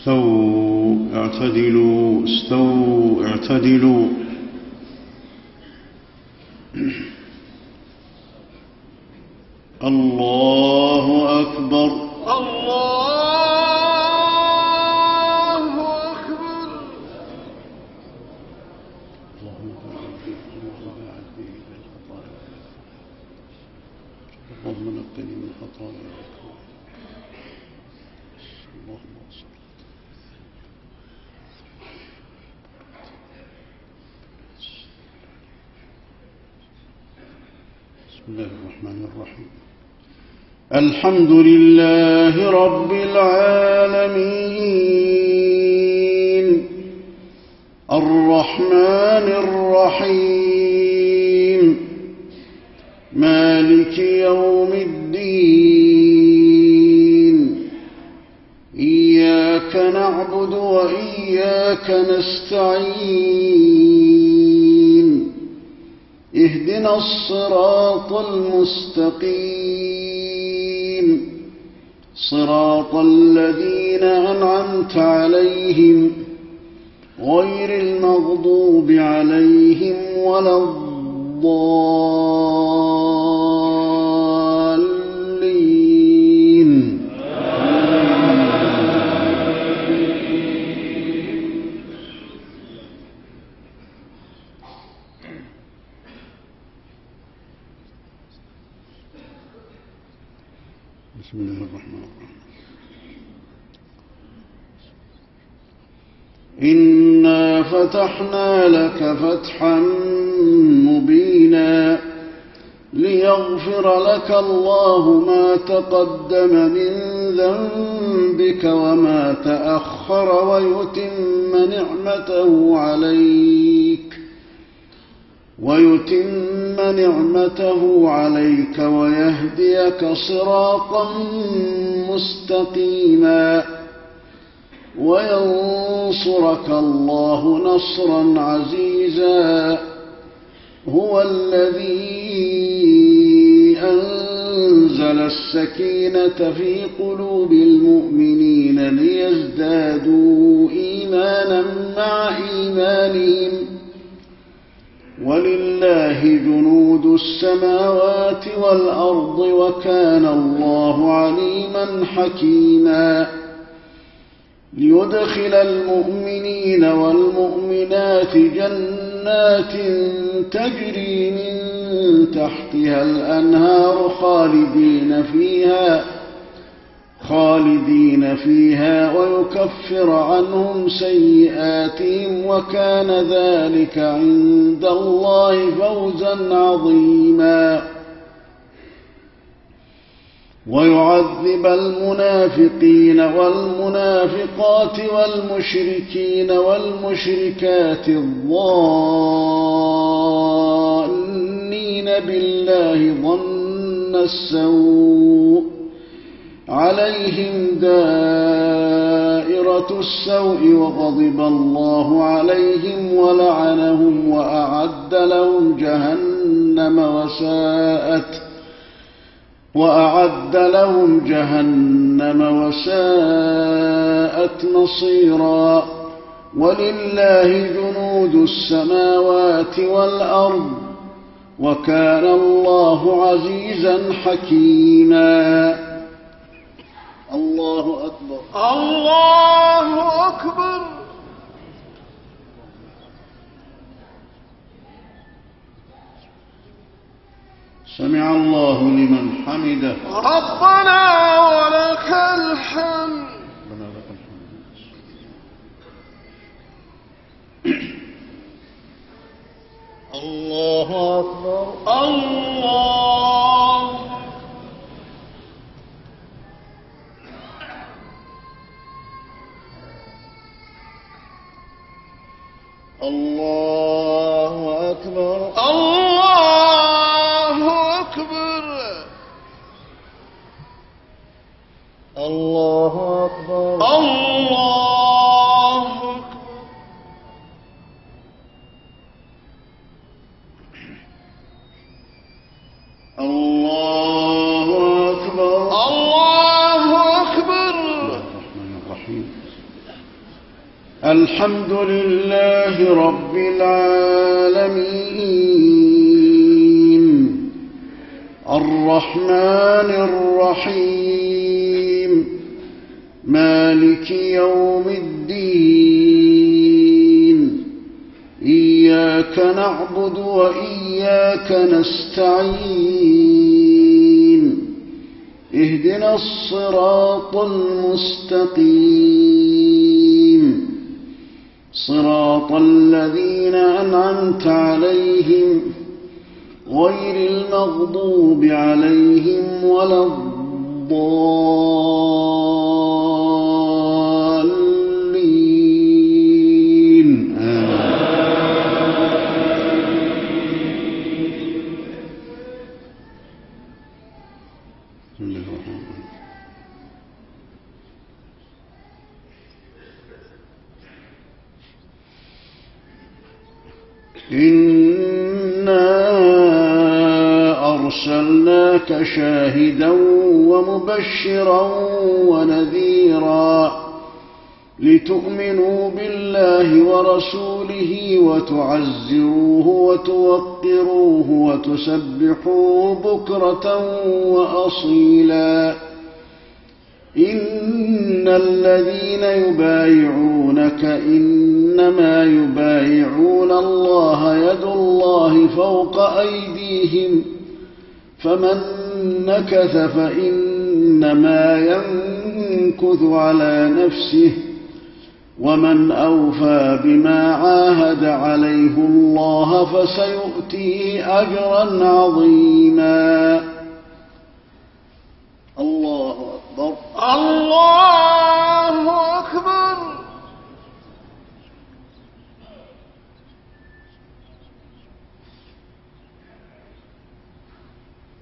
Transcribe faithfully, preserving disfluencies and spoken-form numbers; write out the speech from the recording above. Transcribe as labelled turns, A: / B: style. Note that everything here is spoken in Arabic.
A: استووا اعتدلوا استووا اعتدلوا. الله أكبر
B: الله أكبر.
A: اللهم بارك فيه وبارك به بالخطايا اللهم نقني من خطايا اللهم صل. بسم الله الرحمن الرحيم. الحمد لله رب العالمين الرحمن الرحيم مالك يوم الدين إياك نعبد وإياك نستعين اهدنا الصراط المستقيم صراط الذين أنعمت عليهم غير المغضوب عليهم ولا الضالين. بسم الله الرحمن الرحيم. إنا فتحنا لك فتحا مبينا ليغفر لك الله ما تقدم من ذنبك وما تأخر ويتم نعمته عليك ويتم نعمته عليك ويهديك صراطا مستقيما وينصرك الله نصرا عزيزا. هو الذي أنزل السكينة في قلوب المؤمنين ليزدادوا إيمانا مع إيمانهم ولله جنود السماوات والأرض وكان الله عليما حكيما. ليدخل المؤمنين والمؤمنات جنات تجري من تحتها الأنهار خالدين فيها خالدين فيها ويكفر عنهم سيئاتهم وكان ذلك عند الله فوزا عظيما. ويعذب المنافقين والمنافقات والمشركين والمشركات الظانين بالله ظن السوء عليهم دائرة السوء وغضب الله عليهم ولعنهم وأعد لهم جهنم وساءت وأعد لهم جهنم وساءت مصيرا. ولله جنود السماوات والأرض وكان الله عزيزا حكيما. الله أكبر
B: الله أكبر.
A: سمع الله لمن حمده.
B: ربنا ولك الحمد.
A: ربنا لك الحمد.
B: الله أكبر. الله الله أكبر. الله أكبر. الله أكبر. الله أكبر.
A: الله أكبر.
B: الله أكبر.
A: الرحمن الرحيم.
B: الحمد لله رب العالمين الرحمن الرحيم مالك يوم الدين إياك نعبد وإياك نستعين اهدنا الصراط المستقيم صراط الذين أنعمت عليهم غير المغضوب عليهم ولا الضالين إنا أرسلناك شاهدا ومبشرا ونذيرا لتؤمنوا بالله ورسوله وتعزروه وتوقروه وتسبحوه بكرة وأصيلا إن الذين يبايعونك إنما يبايعون الله يد الله فوق أيديهم فمن نكث فإنما ينكث على نفسه ومن أوفى بما عاهد عليه الله فسيؤتيه أجرا عظيما